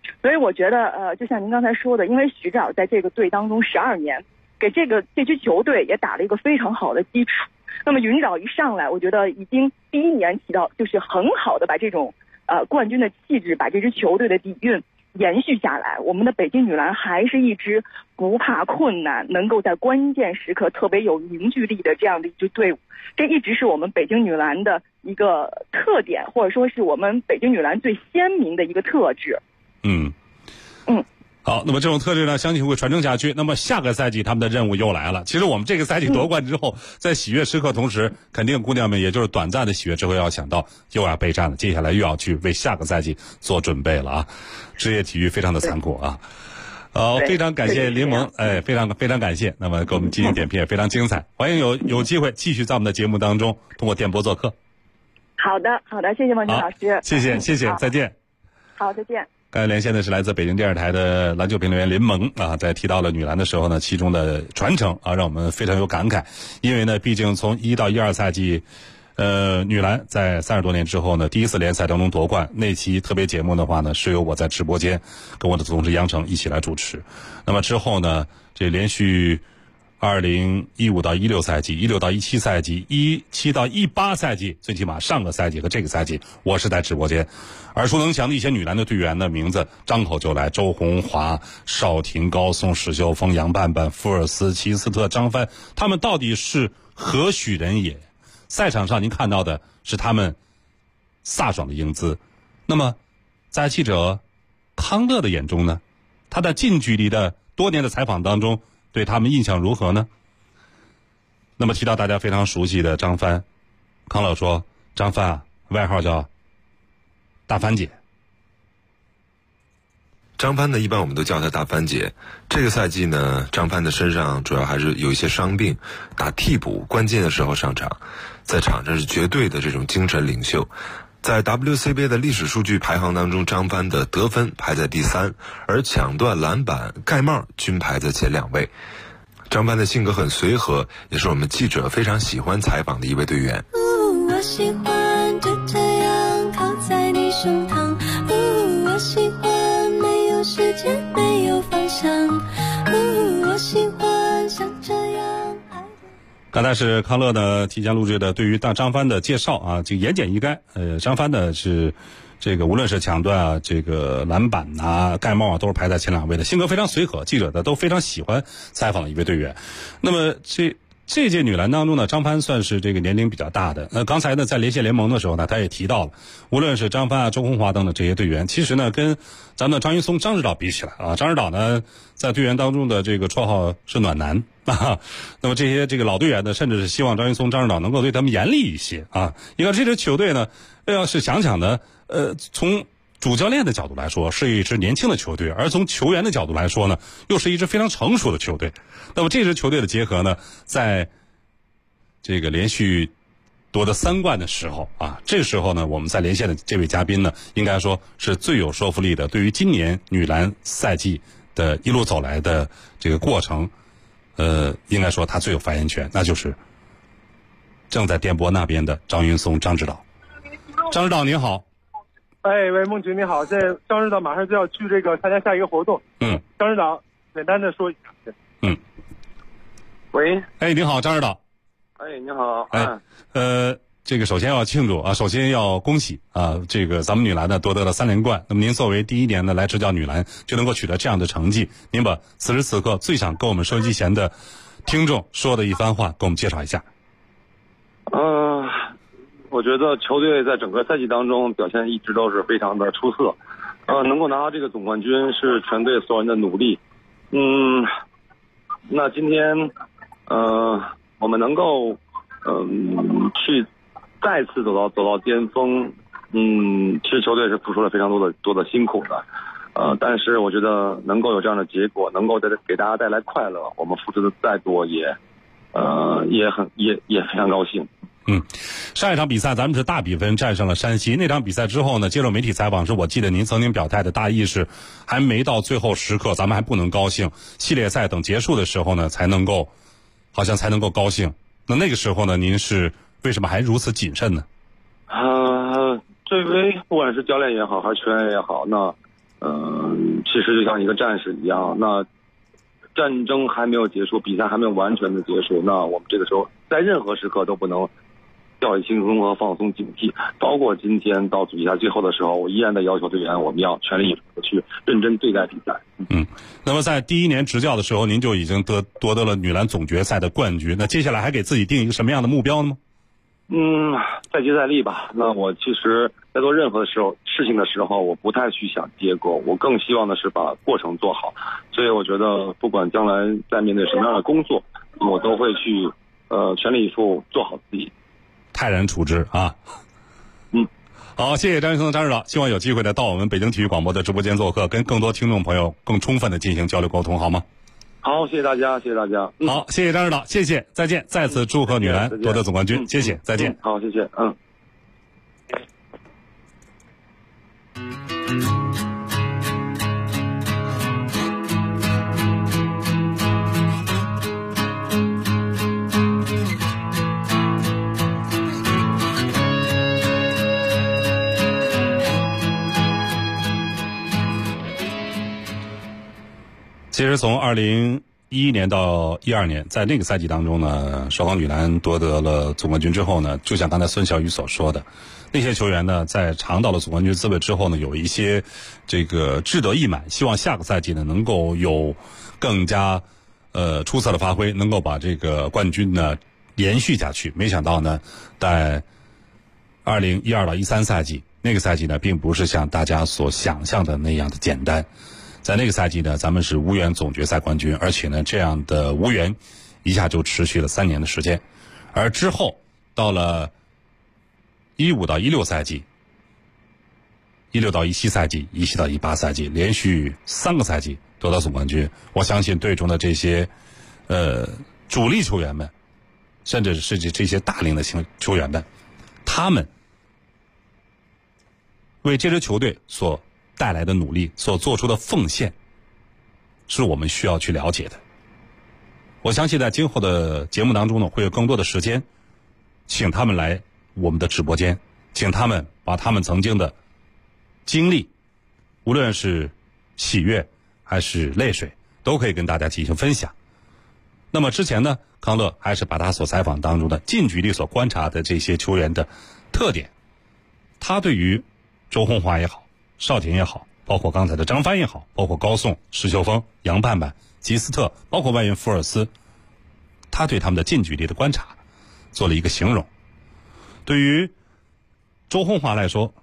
所以我觉得就像您刚才说的，因为徐指导在这个队当中12年，给这支球队也打了一个非常好的基础。那么云指导一上来，我觉得已经第一年提到，就是很好的把这种冠军的气质，把这支球队的底蕴延续下来。我们的北京女篮还是一支不怕困难，能够在关键时刻特别有凝聚力的这样的一支队伍，这一直是我们北京女篮的一个特点，或者说是我们北京女篮最鲜明的一个特质。 好，那么这种特质呢，相信会传承下去。那么下个赛季他们的任务又来了。其实我们这个赛季夺冠之后，在喜悦时刻同时，肯定姑娘们也就是短暂的喜悦之后，要想到又要备战了，接下来又要去为下个赛季做准备了啊！职业体育非常的残酷啊。非常感谢林萌，非常感谢。那么给我们进行点评也非常精彩，欢迎有机会继续在我们的节目当中通过电波做客。 好的，谢谢孟婷老师。 谢谢，再见。 好，再见。 刚才连线的是来自北京电视台的篮球评论员林萌啊，在提到了女篮的时候呢，其中的传承啊，让我们非常有感慨。因为呢，毕竟从1到12赛季，女篮在30多年之后呢，第一次联赛当中夺冠，那期特别节目的话呢，是由我在直播间跟我的同事杨成一起来主持。那么之后呢，这连续2015到16赛季、16到17赛季、17到18赛季，最起码上个赛季和这个赛季，我是在直播间。耳熟能详的一些女篮的队员的名字，张口就来：周红华、邵婷、高颂、史秀峰、杨瓣瓣、福尔斯、齐斯特、张帆，他们到底是何许人也？赛场上您看到的是他们飒爽的英姿，那么在记者康乐的眼中呢，他在近距离的多年的采访当中，对他们印象如何呢？那么提到大家非常熟悉的张帆，康乐说张帆啊，外号叫大帆姐。 张帆呢，一般我们都叫她大帆姐。这个赛季呢，张帆的身上主要还是有一些伤病，打替补，关键的时候上场，在场上是绝对的这种精神领袖。在 WCBA 的历史数据排行当中，张帆的得分排在第3，而抢断、篮板、盖帽均排在前2位。张帆的性格很随和，也是我们记者非常喜欢采访的一位队员。 我喜欢就这样靠在你胸膛，我喜欢没有时间没有方向，我喜欢像这样。 刚才是康乐呢提前录制的对于张帆的介绍啊，这个言简意赅。张帆呢是这个无论是抢断啊，这个篮板啊、盖帽啊，都是排在前2位的，性格非常随和，记者呢都非常喜欢采访的一位队员。那么这届女篮当中呢，张帆算是这个年龄比较大的。刚才呢在连线联盟的时候呢，他也提到了，无论是张帆啊、周红华等等这些队员，其实呢跟咱们的张云松、张指导比起来啊，张指导呢在队员当中的这个绰号是暖男啊。那么这个老队员呢，甚至是希望张云松、张指导能够对他们严厉一些啊。因为这支球队呢，要是想想呢，从主教练的角度来说是一支年轻的球队，而从球员的角度来说呢，又是一支非常成熟的球队。那么这支球队的结合呢，在这个连续夺得3冠的时候啊，这时候呢，我们在连线的这位嘉宾呢，应该说是最有说服力的。对于今年女篮赛季的一路走来的这个过程，应该说他最有发言权，那就是正在电波那边的张云松张指导。张指导您好。 喂，孟群你好，现在张指导马上就要去这个参加下一个活动。张指导简单的说一下。 喂。 您好，张指导。 你好。 这个首先要庆祝啊，首先要恭喜啊，这个咱们女篮呢夺得了3连冠。那么您作为第1年呢来执教女篮，就能够取得这样的成绩，您把此时此刻最想跟我们收音机前的听众说的一番话给我们介绍一下。 我觉得球队在整个赛季当中表现一直都是非常的出色，能够拿到这个总冠军是全队所有人的努力。那今天我们能够去再次走到巅峰，其实球队是付出了非常多的辛苦的，但是我觉得能够有这样的结果，能够给大家带来快乐，我们付出的再多也非常高兴。 上一场比赛咱们是大比分战胜了山西。那场比赛之后呢，接受媒体采访时，我记得您曾经表态的大意是，还没到最后时刻，咱们还不能高兴，系列赛等结束的时候呢，才能够高兴。那个时候呢，您是为什么还如此谨慎呢？ 这位不管是教练也好，还是球员也好，那其实就像一个战士一样，那战争还没有结束，比赛还没有完全的结束，那我们这个时候在任何时刻都不能掉以轻松和放松警惕，包括今天到比赛最后的时候，我依然在要求队员我们要全力以赴的去认真对待比赛。 那么在第一年执教的时候，您就已经夺得了女篮总决赛的冠军，那接下来还给自己定一个什么样的目标呢吗？ 再接再厉吧。那我其实在做任何事情的时候，我不太去想结果，我更希望的是把过程做好。所以我觉得不管将来在面对什么样的工作，我都会去全力以赴做好自己。 泰然处之啊。好，谢谢张玉松张指导，希望有机会呢到我们北京体育广播的直播间做客，跟更多听众朋友更充分的进行交流沟通，好吗？ 好，谢谢大家，谢谢大家。 好，谢谢张指导，谢谢，再见，再次祝贺女篮夺得总冠军，谢谢，再见。 好，谢谢， 其实从2011年到12年，在那个赛季当中呢，首钢女篮夺得了总冠军之后呢，就像刚才孙晓宇所说的，那些球员呢，在尝到了总冠军滋味之后呢，有一些这个志得意满，希望下个赛季呢能够有更加出色的发挥，能够把这个冠军呢延续下去。没想到呢，在2012到13赛季，那个赛季呢，并不是像大家所想象的那样的简单。在那个赛季呢，咱们是无缘总决赛冠军，而且呢，这样的无缘一下就持续了3年的时间。而之后到了15到16赛季，16到17赛季，17到18赛季，连续3个赛季夺得总冠军。我相信队中的这些主力球员们，甚至是这些大龄的球员们，他们为这支球队所带来的努力，所做出的奉献，是我们需要去了解的。我相信在今后的节目当中呢，会有更多的时间请他们来我们的直播间，请他们把他们曾经的经历，无论是喜悦还是泪水，都可以跟大家进行分享。那么之前呢，康乐还是把他所采访当中的近距离所观察的这些球员的特点，他对于周红华也好，邵婷也好，包括刚才的张帆也好，包括高颂、石秋峰、杨盼盼、吉斯特，包括外援福尔斯，他对他们的近距离的观察做了一个形容。对于周红华来说，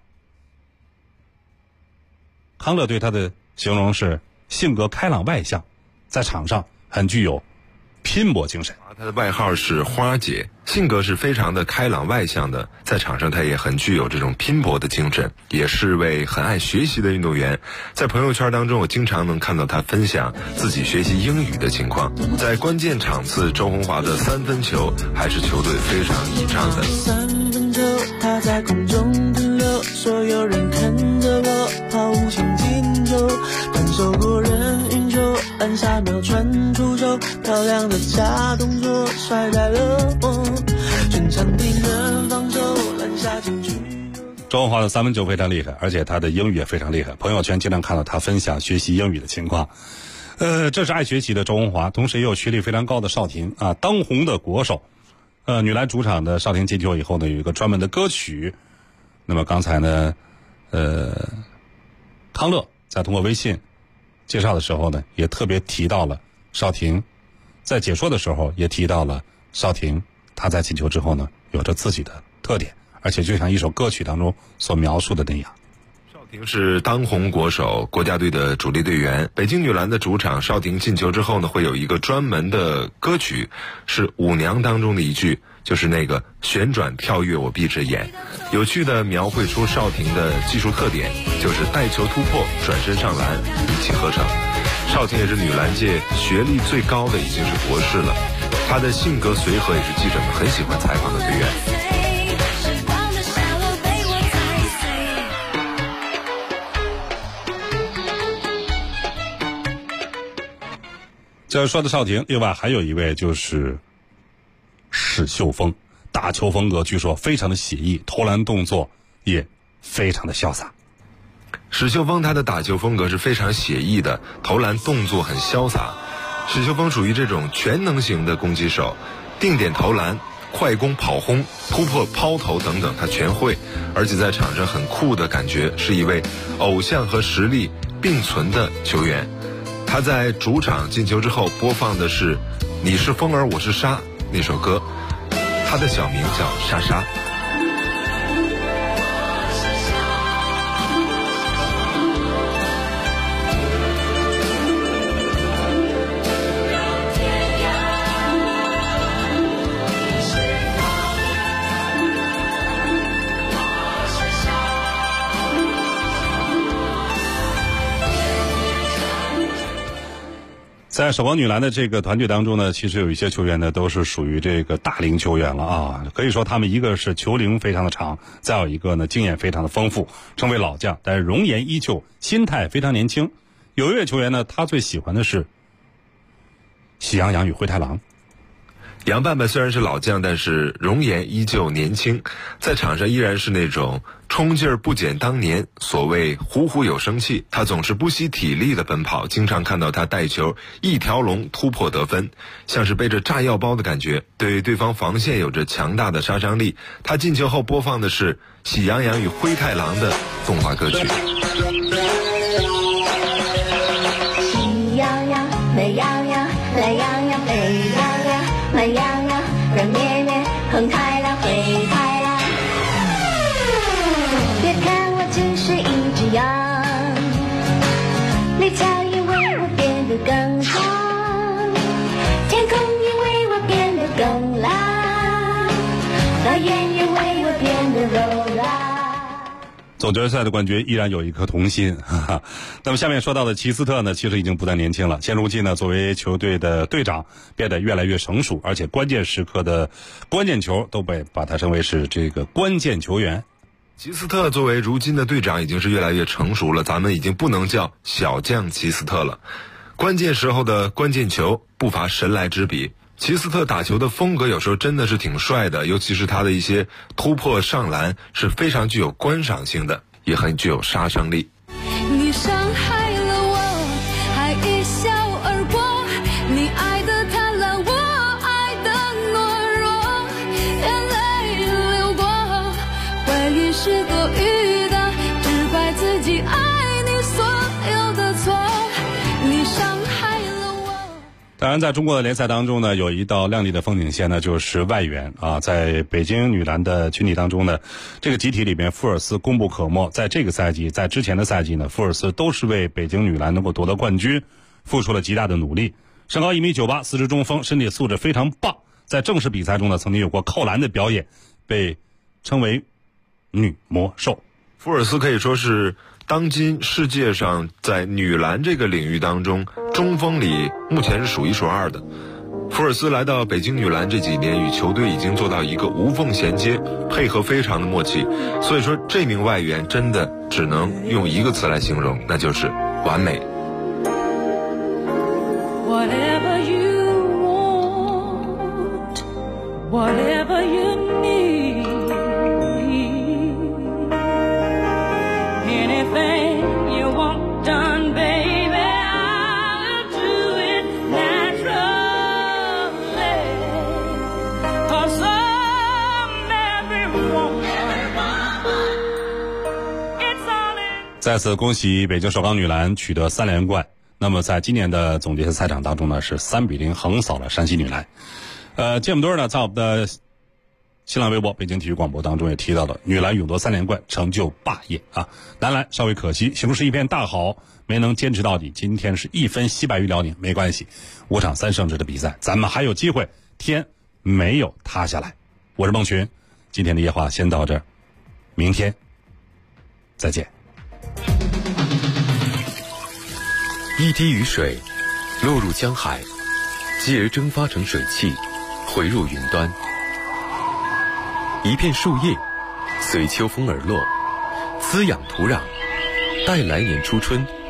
康乐对他的形容是性格开朗外向，在场上很具有拼搏精神。 他的外号是花姐，性格是非常的开朗外向的，在场上他也很具有这种拼搏的精神，也是位很爱学习的运动员。在朋友圈当中，我经常能看到他分享自己学习英语的情况。在关键场次，周红华的3分球还是球队非常倚仗的。 3分球，他在空中停留，所有人看着我，毫无想进球，单手过人运球，按下秒传出手，漂亮的假动作甩在了我，全场敌人防守拦下禁区。 周红华的3分球非常厉害，而且他的英语也非常厉害。朋友圈经常看到他分享学习英语的情况。这是爱学习的周红华，同时也有学历非常高的邵婷啊，当红的国手。女篮主场的邵婷进球以后呢，有一个专门的歌曲。那么刚才呢，康乐在通过微信介绍的时候呢，也特别提到了邵婷，在解说的时候也提到了邵婷，她在进球之后呢，有着自己的特点，而且就像一首歌曲当中所描述的那样。 邵婷是当红国手，国家队的主力队员。北京女篮的主场，邵婷进球之后呢，会有一个专门的歌曲，是舞娘当中的一句，就是那个旋转跳跃我闭着眼，有趣的描绘出邵婷的技术特点，就是带球突破，转身上篮，一气呵成。邵婷也是女篮界学历最高的，已经是博士了。她的性格随和，也是记者们很喜欢采访的队员。 这说的邵婷，另外还有一位就是史秀峰，打球风格据说非常的写意，投篮动作也非常的潇洒。 史秀峰他的打球风格是非常写意的，投篮动作很潇洒。史秀峰属于这种全能型的攻击手，定点投篮、快攻跑轰、突破抛投等等他全会，而且在场上很酷的感觉，是一位偶像和实力并存的球员。他在主场进球之后播放的是《你是风儿我是沙》那首歌，他的小名叫莎莎。 在守光女篮的这个团队当中呢，其实有一些球员呢都是属于这个大龄球员了啊，可以说他们一个是球龄非常的长，再有一个呢经验非常的丰富，称为老将，但是容颜依旧，心态非常年轻。有一位球员呢，他最喜欢的是喜羊羊与灰太狼。 杨爸爸虽然是老将，但是容颜依旧年轻，在场上依然是那种冲劲儿不减当年，所谓虎虎有生气。他总是不惜体力的奔跑，经常看到他带球一条龙突破得分，像是背着炸药包的感觉，对对方防线有着强大的杀伤力。他进球后播放的是喜羊羊与灰太狼的动画歌曲。 喜羊羊美羊羊懒羊羊美羊羊懒羊羊软绵绵红太狼灰太狼，别看我只是一只羊，绿草因为我变得更长，天空因为我变得更蓝，大雁因为我变得柔软。 总决赛的冠军依然有一颗童心，哈哈。那么下面说到的齐斯特呢，其实已经不再年轻了。现如今呢，作为球队的队长，变得越来越成熟，而且关键时刻的关键球都被把他称为是这个关键球员。 齐斯特作为如今的队长，已经是越来越成熟了，咱们已经不能叫小将齐斯特了。关键时候的关键球不乏神来之笔。齐斯特打球的风格有时候真的是挺帅的，尤其是他的一些突破上篮是非常具有观赏性的，也很具有杀伤力。 你伤害了我，还一笑而过，你爱的贪婪，我爱的懦弱，眼泪流过，回忆是多余的，只怪自己爱你所有的错，你伤害了我。 当然在中国的联赛当中呢，有一道亮丽的风景线呢，就是外援啊。在北京女篮的群体当中呢，这个集体里面福尔斯功不可没。在这个赛季，在之前的赛季呢，福尔斯都是为北京女篮能够夺得冠军付出了极大的努力。身高1.98米，四肢中锋，身体素质非常棒。在正式比赛中呢，曾经有过扣篮的表演，被称为女魔兽。 福尔斯可以说是当今世界上在女篮这个领域当中，中锋里目前是数一数二的。福尔斯来到北京女篮这几年，与球队已经做到一个无缝衔接，配合非常的默契。所以说这名外援真的只能用一个词来形容，那就是完美。 Whatever you want, whatever you need, anything you want done, baby, I'll do it naturally. 'Cause I'm every woman, it's all in. 再次恭喜北京首钢女篮取得3连冠。那么在今年的总决赛赛场当中呢，是3-0横扫了山西女篮。这么多呢，在我们的新浪微博北京体育广播当中也提到了，女篮勇夺3连冠，成就霸业啊。男篮稍微可惜，形势一片大好，没能坚持到底。今天是1分惜败于辽宁，没关系，5场3胜制的比赛，咱们还有机会，天没有塌下来。我是孟群，今天的夜话先到这儿，明天再见。 一滴雨水落入江海，继而蒸发成水汽，回入云端。一片树叶随秋风而落，滋养土壤，待来年初春